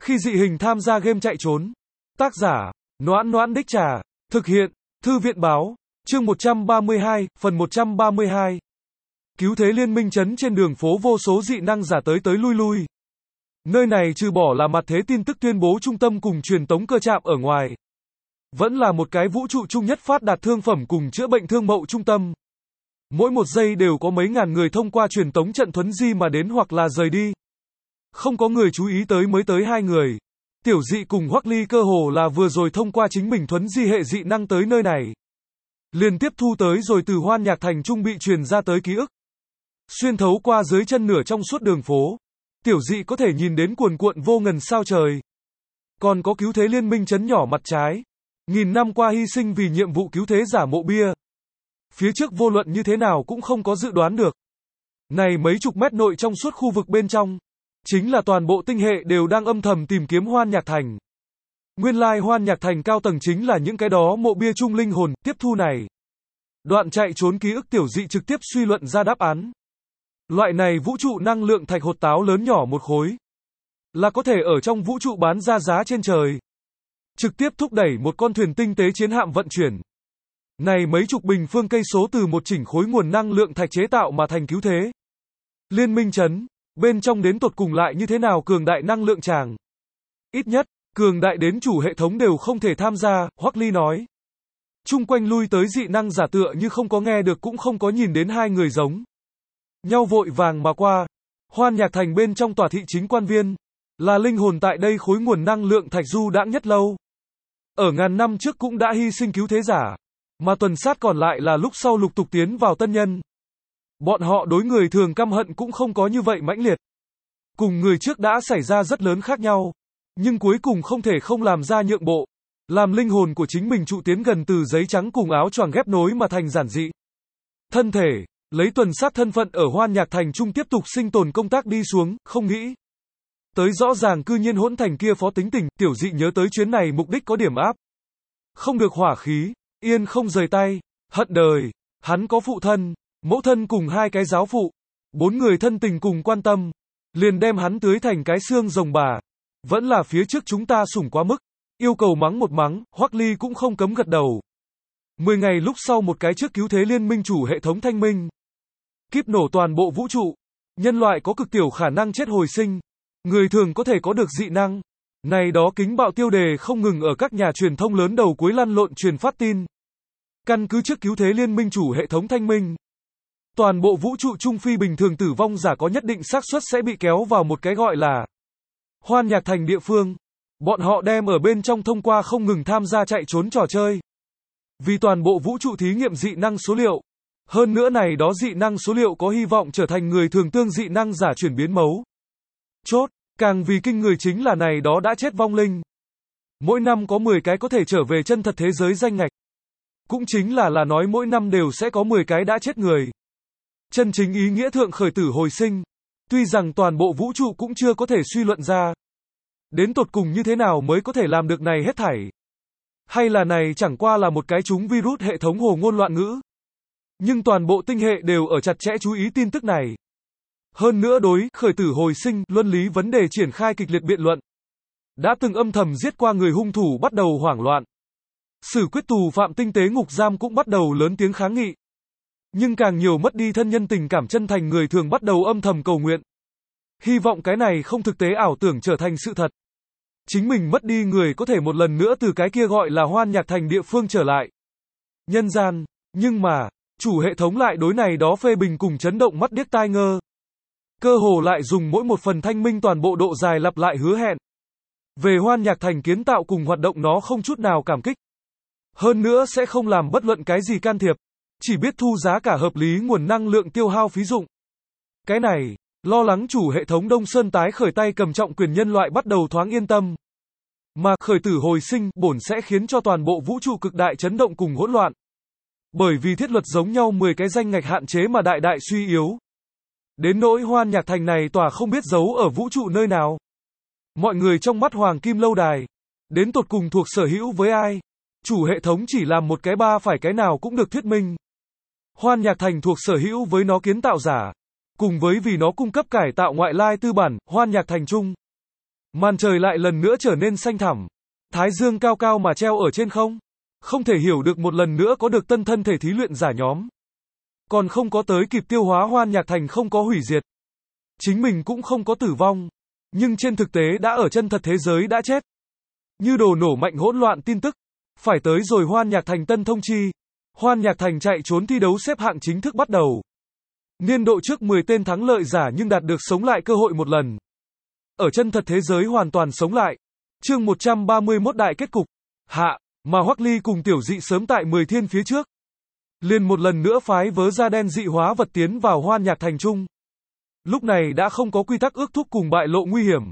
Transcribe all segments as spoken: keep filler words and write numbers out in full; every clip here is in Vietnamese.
Khi dị hình tham gia game chạy trốn. Tác giả, Noãn Noãn Đích Trà. Thực hiện, Thư viện báo. Chương một trăm ba mươi hai, phần một trăm ba mươi hai. Cứu thế liên minh trấn trên đường phố vô số dị năng giả tới tới lui lui. Nơi này trừ bỏ là mặt thế tin tức tuyên bố trung tâm cùng truyền tống cơ trạm ở ngoài. Vẫn là một cái vũ trụ chung nhất phát đạt thương phẩm cùng chữa bệnh thương mậu trung tâm. Mỗi một giây đều có mấy ngàn người thông qua truyền tống trận thuấn di mà đến hoặc là rời đi. Không có người chú ý tới mới tới hai người. Tiểu Dị cùng Hoắc Ly cơ hồ là vừa rồi thông qua chính mình thuấn di hệ dị năng tới nơi này. Liền tiếp thu tới rồi từ Hoan Nhạc Thành trung bị truyền ra tới ký ức. Xuyên thấu qua dưới chân nửa trong suốt đường phố. Tiểu Dị có thể nhìn đến cuồn cuộn vô ngần sao trời. Còn có cứu thế liên minh trấn nhỏ mặt trái. Nghìn năm qua hy sinh vì nhiệm vụ cứu thế giả mộ bia. Phía trước vô luận như thế nào cũng không có dự đoán được. Này mấy chục mét nội trong suốt khu vực bên trong. Chính là toàn bộ tinh hệ đều đang âm thầm tìm kiếm Hoan Nhạc Thành. Nguyên lai Hoan Nhạc Thành cao tầng chính là những cái đó mộ bia chung linh hồn, tiếp thu này. Đoạn chạy trốn ký ức Tiểu Dị trực tiếp suy luận ra đáp án. Loại này vũ trụ năng lượng thạch hột táo lớn nhỏ một khối. Là có thể ở trong vũ trụ bán ra giá trên trời. Trực tiếp thúc đẩy một con thuyền tinh tế chiến hạm vận chuyển. Này mấy chục bình phương cây số từ một chỉnh khối nguồn năng lượng thạch chế tạo mà thành cứu thế. Liên minh trấn, bên trong đến tột cùng lại như thế nào cường đại năng lượng tràng. Ít nhất, cường đại đến chủ hệ thống đều không thể tham gia, Hoắc Ly nói. Chung quanh lui tới dị năng giả tựa như không có nghe được cũng không có nhìn đến hai người giống. Nhau vội vàng mà qua. Hoan Nhạc Thành bên trong tòa thị chính quan viên. Là linh hồn tại đây khối nguồn năng lượng thạch du đãng nhất lâu. Ở ngàn năm trước cũng đã hy sinh cứu thế giả. Mà tuần sát còn lại là lúc sau lục tục tiến vào tân nhân. Bọn họ đối người thường căm hận cũng không có như vậy mãnh liệt. Cùng người trước đã xảy ra rất lớn khác nhau. Nhưng cuối cùng không thể không làm ra nhượng bộ. Làm linh hồn của chính mình trụ tiến gần từ giấy trắng cùng áo choàng ghép nối mà thành giản dị. Thân thể, lấy tuần sát thân phận ở Hoan Nhạc Thành trung tiếp tục sinh tồn công tác đi xuống, không nghĩ. Tới rõ ràng cư nhiên hỗn thành kia phó tính tình, Tiểu Dị nhớ tới chuyến này mục đích có điểm áp. Không được hỏa khí, yên không rời tay, hận đời, hắn có phụ thân, mẫu thân cùng hai cái giáo phụ, bốn người thân tình cùng quan tâm, liền đem hắn tưới thành cái xương rồng bà. Vẫn là phía trước chúng ta sủng quá mức, yêu cầu mắng một mắng, Hoắc Ly cũng không cấm gật đầu. Mười ngày lúc sau một cái trước cứu thế liên minh chủ hệ thống thanh minh. Kíp nổ toàn bộ vũ trụ, nhân loại có cực tiểu khả năng chết hồi sinh, người thường có thể có được dị năng. Này đó kính bạo tiêu đề không ngừng ở các nhà truyền thông lớn đầu cuối lăn lộn truyền phát tin. Căn cứ trước cứu thế liên minh chủ hệ thống thanh minh. Toàn bộ vũ trụ trung phi bình thường tử vong giả có nhất định xác suất sẽ bị kéo vào một cái gọi là Hoan Nhạc Thành địa phương. Bọn họ đem ở bên trong thông qua không ngừng tham gia chạy trốn trò chơi. Vì toàn bộ vũ trụ thí nghiệm dị năng số liệu. Hơn nữa này đó dị năng số liệu có hy vọng trở thành người thường tương dị năng giả chuyển biến mấu. Chốt, càng vì kinh người chính là này đó đã chết vong linh. Mỗi năm có mười cái có thể trở về chân thật thế giới danh ngạch. Cũng chính là là nói mỗi năm đều sẽ có mười cái đã chết người. Chân chính ý nghĩa thượng khởi tử hồi sinh. Tuy rằng toàn bộ vũ trụ cũng chưa có thể suy luận ra. Đến tột cùng như thế nào mới có thể làm được này hết thảy. Hay là này chẳng qua là một cái chúng virus hệ thống hồ ngôn loạn ngữ. Nhưng toàn bộ tinh hệ đều ở chặt chẽ chú ý tin tức này. Hơn nữa đối khởi tử hồi sinh, luân lý vấn đề triển khai kịch liệt biện luận. Đã từng âm thầm giết qua người hung thủ bắt đầu hoảng loạn. Xử quyết tù phạm tinh tế ngục giam cũng bắt đầu lớn tiếng kháng nghị. Nhưng càng nhiều mất đi thân nhân tình cảm chân thành người thường bắt đầu âm thầm cầu nguyện. Hy vọng cái này không thực tế ảo tưởng trở thành sự thật. Chính mình mất đi người có thể một lần nữa từ cái kia gọi là Hoan Nhạc Thành địa phương trở lại. Nhân gian, nhưng mà, chủ hệ thống lại đối này đó phê bình cùng chấn động mắt điếc tai ngơ. Cơ hồ lại dùng mỗi một phần thanh minh toàn bộ độ dài lặp lại hứa hẹn. Về Hoan Nhạc Thành kiến tạo cùng hoạt động nó không chút nào cảm kích. Hơn nữa sẽ không làm bất luận cái gì can thiệp. Chỉ biết thu giá cả hợp lý nguồn năng lượng tiêu hao phí dụng. Cái này, lo lắng chủ hệ thống Đông Sơn tái khởi tay cầm trọng quyền nhân loại bắt đầu thoáng yên tâm. Mà khởi tử hồi sinh bổn sẽ khiến cho toàn bộ vũ trụ cực đại chấn động cùng hỗn loạn. Bởi vì thiết luật giống nhau mười cái danh ngạch hạn chế mà đại đại suy yếu. Đến nỗi Hoan Nhạc Thành này tòa không biết giấu ở vũ trụ nơi nào. Mọi người trong mắt Hoàng Kim Lâu Đài. Đến tột cùng thuộc sở hữu với ai. Chủ hệ thống chỉ làm một cái ba phải cái nào cũng được thuyết minh. Hoan Nhạc Thành thuộc sở hữu với nó kiến tạo giả. Cùng với vì nó cung cấp cải tạo ngoại lai tư bản, Hoan Nhạc Thành chung. Màn trời lại lần nữa trở nên xanh thẳm. Thái dương cao cao mà treo ở trên không. Không thể hiểu được một lần nữa có được tân thân thể thí luyện giả nhóm. Còn không có tới kịp tiêu hóa Hoan Nhạc Thành không có hủy diệt. Chính mình cũng không có tử vong. Nhưng trên thực tế đã ở chân thật thế giới đã chết. Như đồ nổ mạnh hỗn loạn tin tức. Phải tới rồi Hoan Nhạc Thành tân thông chi. Hoan Nhạc Thành chạy trốn thi đấu xếp hạng chính thức bắt đầu. Niên độ trước mười tên thắng lợi giả nhưng đạt được sống lại cơ hội một lần. Ở chân thật thế giới hoàn toàn sống lại. Chương một trăm ba mươi mốt đại kết cục. Hạ, mà Hoắc Ly cùng Tiểu Dị sớm tại mười thiên phía trước. Liền một lần nữa phái vớ da đen dị hóa vật tiến vào Hoan Nhạc Thành trung. Lúc này đã không có quy tắc ước thúc cùng bại lộ nguy hiểm.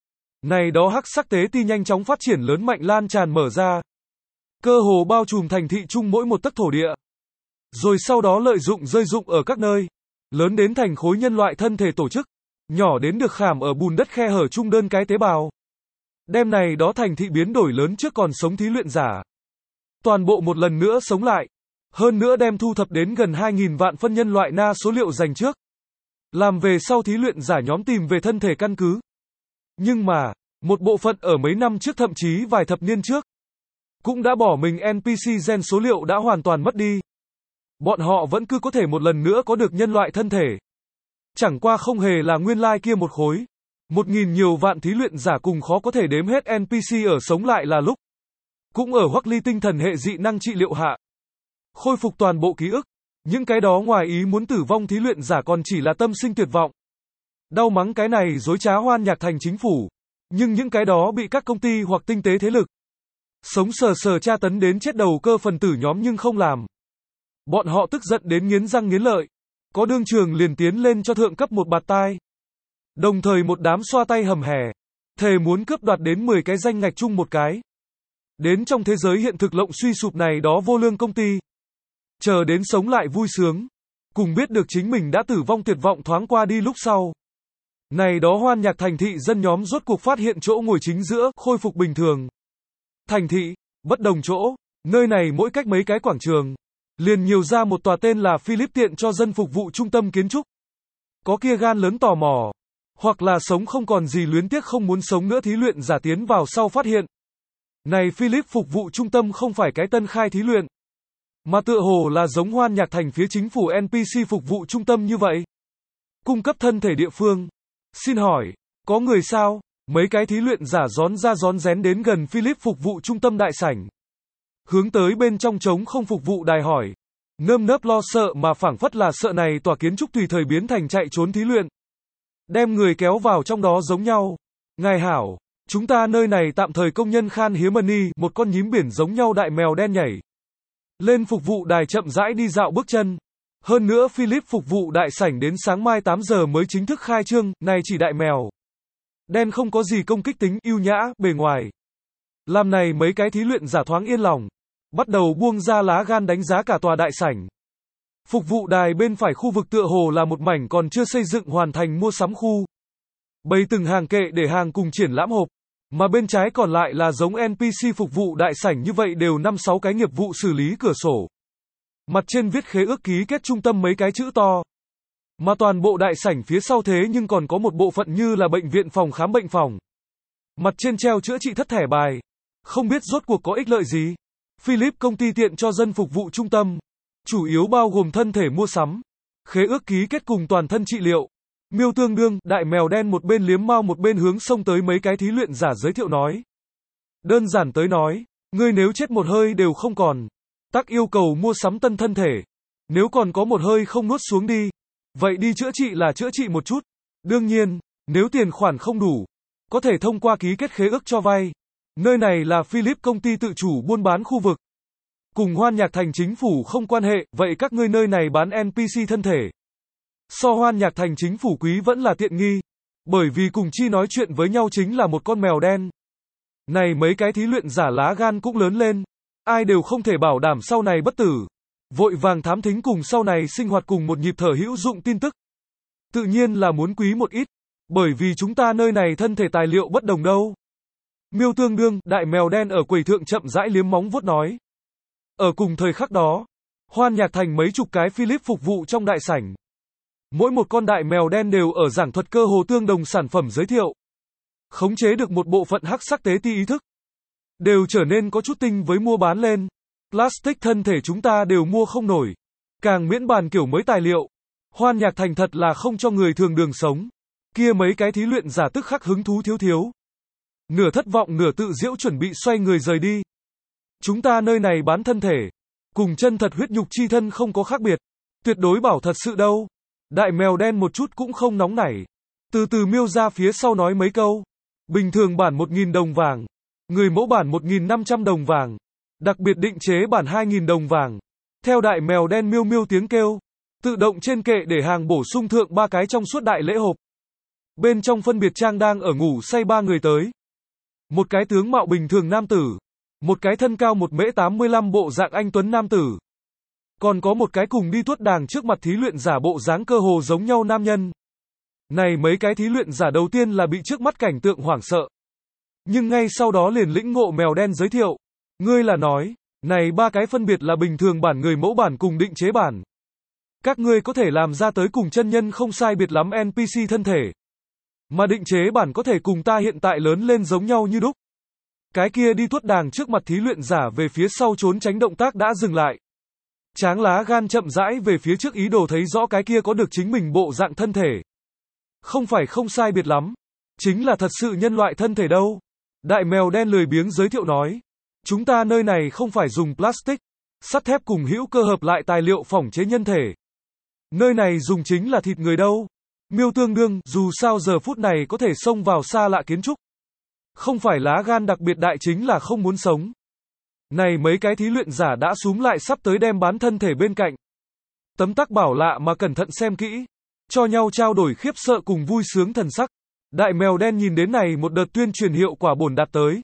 Này đó hắc sắc tế ti nhanh chóng phát triển lớn mạnh lan tràn mở ra. Cơ hồ bao trùm thành thị chung mỗi một tấc thổ địa. Rồi sau đó lợi dụng rơi dụng ở các nơi. Lớn đến thành khối nhân loại thân thể tổ chức. Nhỏ đến được khảm ở bùn đất khe hở chung đơn cái tế bào. Đêm này đó thành thị biến đổi lớn trước còn sống thí luyện giả. Toàn bộ một lần nữa sống lại. Hơn nữa đem thu thập đến gần hai nghìn vạn phân nhân loại na số liệu dành trước. Làm về sau thí luyện giả nhóm tìm về thân thể căn cứ. Nhưng mà, một bộ phận ở mấy năm trước thậm chí vài thập niên trước. Cũng đã bỏ mình en pê xê gen số liệu đã hoàn toàn mất đi. Bọn họ vẫn cứ có thể một lần nữa có được nhân loại thân thể. Chẳng qua không hề là nguyên lai kia một khối. Một nghìn nhiều vạn thí luyện giả cùng khó có thể đếm hết en pê xê ở sống lại là lúc. Cũng ở Hoắc Ly tinh thần hệ dị năng trị liệu hạ. Khôi phục toàn bộ ký ức. Những cái đó ngoài ý muốn tử vong thí luyện giả còn chỉ là tâm sinh tuyệt vọng. Đau mắng cái này dối trá Hoan Nhạc Thành chính phủ. Nhưng những cái đó bị các công ty hoặc tinh tế thế lực. Sống sờ sờ tra tấn đến chết đầu cơ phần tử nhóm nhưng không làm. Bọn họ tức giận đến nghiến răng nghiến lợi. Có đương trường liền tiến lên cho thượng cấp một bạt tai. Đồng thời một đám xoa tay hầm hè. Thề muốn cướp đoạt đến mười cái danh ngạch chung một cái. Đến trong thế giới hiện thực lộng suy sụp này đó vô lương công ty. Chờ đến sống lại vui sướng. Cùng biết được chính mình đã tử vong tuyệt vọng thoáng qua đi lúc sau. Này đó Hoan Nhạc Thành thị dân nhóm rốt cuộc phát hiện chỗ ngồi chính giữa, khôi phục bình thường. Thành thị, bất đồng chỗ, nơi này mỗi cách mấy cái quảng trường. Liền nhiều ra một tòa tên là Philip tiện cho dân phục vụ trung tâm kiến trúc. Có kia gan lớn tò mò. Hoặc là sống không còn gì luyến tiếc không muốn sống nữa thí luyện giả tiến vào sau phát hiện. Này Philip phục vụ trung tâm không phải cái tân khai thí luyện. Mà tựa hồ là giống Hoan Nhạc Thành phía chính phủ en pê xê phục vụ trung tâm như vậy. Cung cấp thân thể địa phương. Xin hỏi, có người sao? Mấy cái thí luyện giả gión ra gión rén đến gần Philip phục vụ trung tâm đại sảnh. Hướng tới bên trong trống không phục vụ đài hỏi. Nơm nớp lo sợ mà phảng phất là sợ này tòa kiến trúc tùy thời biến thành chạy trốn thí luyện. Đem người kéo vào trong đó giống nhau. Ngài hảo, chúng ta nơi này tạm thời công nhân khan hiếm money, một con nhím biển giống nhau đại mèo đen nhảy. Lên phục vụ đài chậm rãi đi dạo bước chân. Hơn nữa Philip phục vụ đại sảnh đến sáng mai tám giờ mới chính thức khai trương, này chỉ đại mèo. Đen không có gì công kích tính, yêu nhã, bề ngoài. Làm này mấy cái thí luyện giả thoáng yên lòng. Bắt đầu buông ra lá gan đánh giá cả tòa đại sảnh. Phục vụ đài bên phải khu vực tựa hồ là một mảnh còn chưa xây dựng hoàn thành mua sắm khu. Bày từng hàng kệ để hàng cùng triển lãm hộp. Mà bên trái còn lại là giống en pê xê phục vụ đại sảnh như vậy đều năm sáu cái nghiệp vụ xử lý cửa sổ. Mặt trên viết khế ước ký kết trung tâm mấy cái chữ to. Mà toàn bộ đại sảnh phía sau thế nhưng còn có một bộ phận như là bệnh viện phòng khám bệnh phòng. Mặt trên treo chữa trị thất thẻ bài. Không biết rốt cuộc có ích lợi gì. Philip công ty tiện cho dân phục vụ trung tâm. Chủ yếu bao gồm thân thể mua sắm. Khế ước ký kết cùng toàn thân trị liệu. Miêu tương đương, đại mèo đen một bên liếm mao một bên hướng xông tới mấy cái thí luyện giả giới thiệu nói. Đơn giản tới nói, ngươi nếu chết một hơi đều không còn. Tắc yêu cầu mua sắm tân thân thể. Nếu còn có một hơi không nuốt xuống đi. Vậy đi chữa trị là chữa trị một chút. Đương nhiên, nếu tiền khoản không đủ, có thể thông qua ký kết khế ước cho vay. Nơi này là Philip công ty tự chủ buôn bán khu vực. Cùng Hoan Nhạc Thành chính phủ không quan hệ, vậy các ngươi nơi này bán en pê xê thân thể. So Hoan Nhạc Thành chính phủ quý vẫn là tiện nghi. Bởi vì cùng chi nói chuyện với nhau chính là một con mèo đen. Này mấy cái thí luyện giả lá gan cũng lớn lên. Ai đều không thể bảo đảm sau này bất tử. Vội vàng thám thính cùng sau này sinh hoạt cùng một nhịp thở hữu dụng tin tức. Tự nhiên là muốn quý một ít. Bởi vì chúng ta nơi này thân thể tài liệu bất đồng đâu. Miêu tương đương, đại mèo đen ở quầy thượng chậm rãi liếm móng vuốt nói. Ở cùng thời khắc đó, Hoan Nhạc Thành mấy chục cái Philip phục vụ trong đại sảnh. Mỗi một con đại mèo đen đều ở giảng thuật cơ hồ tương đồng sản phẩm giới thiệu. khống chế được một bộ phận hắc sắc tế ti ý thức, đều trở nên có chút tinh với mua bán lên. Plastic thân thể chúng ta đều mua không nổi. Càng miễn bàn kiểu mới tài liệu. Hoan Nhạc Thành thật là không cho người thường đường sống. Kia mấy cái thí luyện giả tức khắc hứng thú thiếu thiếu. Nửa thất vọng nửa tự giễu chuẩn bị xoay người rời đi. Chúng ta nơi này bán thân thể. Cùng chân thật huyết nhục chi thân không có khác biệt. Tuyệt đối bảo thật sự đâu. Đại mèo đen một chút cũng không nóng nảy. Từ từ miêu ra phía sau nói mấy câu. Bình thường bản một nghìn đồng vàng. Người mẫu bản một nghìn năm trăm đồng vàng. Đặc biệt định chế bản hai nghìn đồng vàng. Theo đại mèo đen miêu miêu tiếng kêu. Tự động trên kệ để hàng bổ sung thượng ba cái trong suốt đại lễ hộp. Bên trong phân biệt trang đang ở ngủ say ba người tới. Một cái tướng mạo bình thường nam tử. Một cái thân cao một mễ tám mươi lăm bộ dạng anh tuấn nam tử. Còn có một cái cùng đi tuốt đàng trước mặt thí luyện giả bộ dáng cơ hồ giống nhau nam nhân. Này mấy cái thí luyện giả đầu tiên là bị trước mắt cảnh tượng hoảng sợ. Nhưng ngay sau đó liền lĩnh ngộ mèo đen giới thiệu. Ngươi là nói, này ba cái phân biệt là bình thường bản người mẫu bản cùng định chế bản. Các ngươi có thể làm ra tới cùng chân nhân không sai biệt lắm en pê xê thân thể. Mà định chế bản có thể cùng ta hiện tại lớn lên giống nhau như đúc. Cái kia đi tuốt đàng trước mặt thí luyện giả về phía sau trốn tránh động tác đã dừng lại. Tráng lá gan chậm rãi về phía trước ý đồ thấy rõ cái kia có được chính mình bộ dạng thân thể. Không phải không sai biệt lắm. Chính là thật sự nhân loại thân thể đâu. Đại mèo đen lười biếng giới thiệu nói. Chúng ta nơi này không phải dùng plastic, sắt thép cùng hữu cơ hợp lại tài liệu phỏng chế nhân thể. Nơi này dùng chính là thịt người đâu. Miêu tương đương, dù sao giờ phút này có thể xông vào xa lạ kiến trúc. Không phải lá gan đặc biệt đại chính là không muốn sống. Này mấy cái thí luyện giả đã súm lại sắp tới đem bán thân thể bên cạnh. Tấm tắc bảo lạ mà cẩn thận xem kỹ. Cho nhau trao đổi khiếp sợ cùng vui sướng thần sắc. Đại mèo đen nhìn đến này một đợt tuyên truyền hiệu quả bổn đạt tới.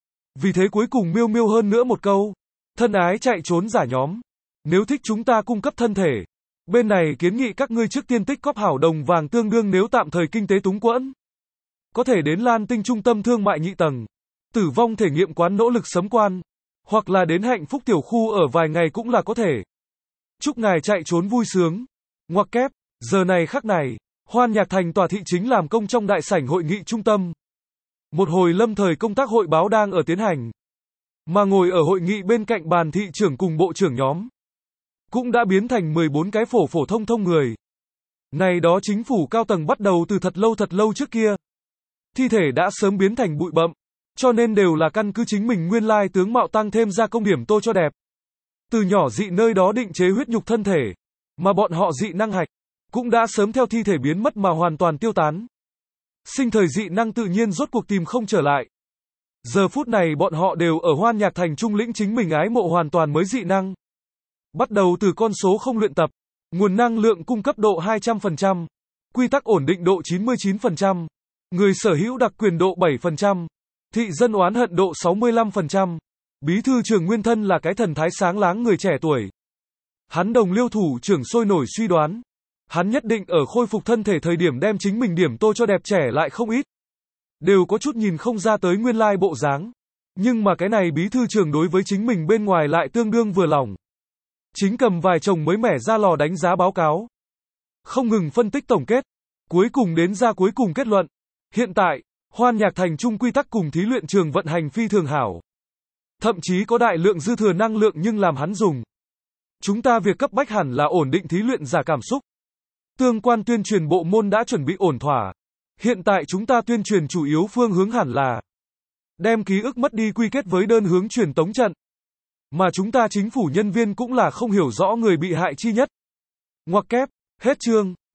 Vì thế cuối cùng miêu miêu hơn nữa một câu. Thân ái chạy trốn giả nhóm. Nếu thích chúng ta cung cấp thân thể. Bên này kiến nghị các ngươi trước tiên tích cóp hảo đồng vàng tương đương nếu tạm thời kinh tế túng quẫn. Có thể đến Lan Tinh trung tâm thương mại nhị tầng. Tử vong thể nghiệm quán nỗ lực sấm quan. Hoặc là đến hạnh phúc tiểu khu ở vài ngày cũng là có thể. Chúc ngài chạy trốn vui sướng. Ngoặc kép, giờ này khắc này, Hoan Nhạc Thành tòa thị chính làm công trong đại sảnh hội nghị trung tâm. Một hồi lâm thời công tác hội báo đang ở tiến hành. Mà ngồi ở hội nghị bên cạnh bàn thị trưởng cùng bộ trưởng nhóm. Cũng đã biến thành mười bốn cái phổ phổ thông thông người. Này đó chính phủ cao tầng bắt đầu từ thật lâu thật lâu trước kia. Thi thể đã sớm biến thành bụi bậm. Cho nên đều là căn cứ chính mình nguyên lai tướng mạo tăng thêm ra công điểm tô cho đẹp. Từ nhỏ dị nơi đó định chế huyết nhục thân thể. Mà bọn họ dị năng hạch. Cũng đã sớm theo thi thể biến mất mà hoàn toàn tiêu tán. Sinh thời dị năng tự nhiên rốt cuộc tìm không trở lại. Giờ phút này bọn họ đều ở Hoan Nhạc Thành trung lĩnh chính mình ái mộ hoàn toàn mới dị năng. Bắt đầu từ con số không luyện tập. Nguồn năng lượng cung cấp độ hai trăm phần trăm. Quy tắc ổn định độ chín mươi chín phần trăm. Người sở hữu đặc quyền độ bảy phần trăm. Thị dân oán hận độ sáu mươi lăm phần trăm. Bí thư trưởng nguyên thân là cái thần thái sáng láng người trẻ tuổi. Hắn đồng liêu thủ trưởng sôi nổi suy đoán. Hắn nhất định ở khôi phục thân thể thời điểm đem chính mình điểm tô cho đẹp trẻ lại không ít. Đều có chút nhìn không ra tới nguyên lai bộ dáng. Nhưng mà cái này bí thư trưởng đối với chính mình bên ngoài lại tương đương vừa lòng. Chính cầm vài chồng mới mẻ ra lò đánh giá báo cáo. Không ngừng phân tích tổng kết. Cuối cùng đến ra cuối cùng kết luận. Hiện tại, Hoan Nhạc Thành trung quy tắc cùng thí luyện trường vận hành phi thường hảo. Thậm chí có đại lượng dư thừa năng lượng nhưng làm hắn dùng. Chúng ta việc cấp bách hẳn là ổn định thí luyện giả cảm xúc. Tương quan tuyên truyền bộ môn đã chuẩn bị ổn thỏa. Hiện tại chúng ta tuyên truyền chủ yếu phương hướng hẳn là đem ký ức mất đi quy kết với đơn hướng truyền tống trận. Mà chúng ta chính phủ nhân viên cũng là không hiểu rõ người bị hại chi nhất. Ngoặc kép, hết chương.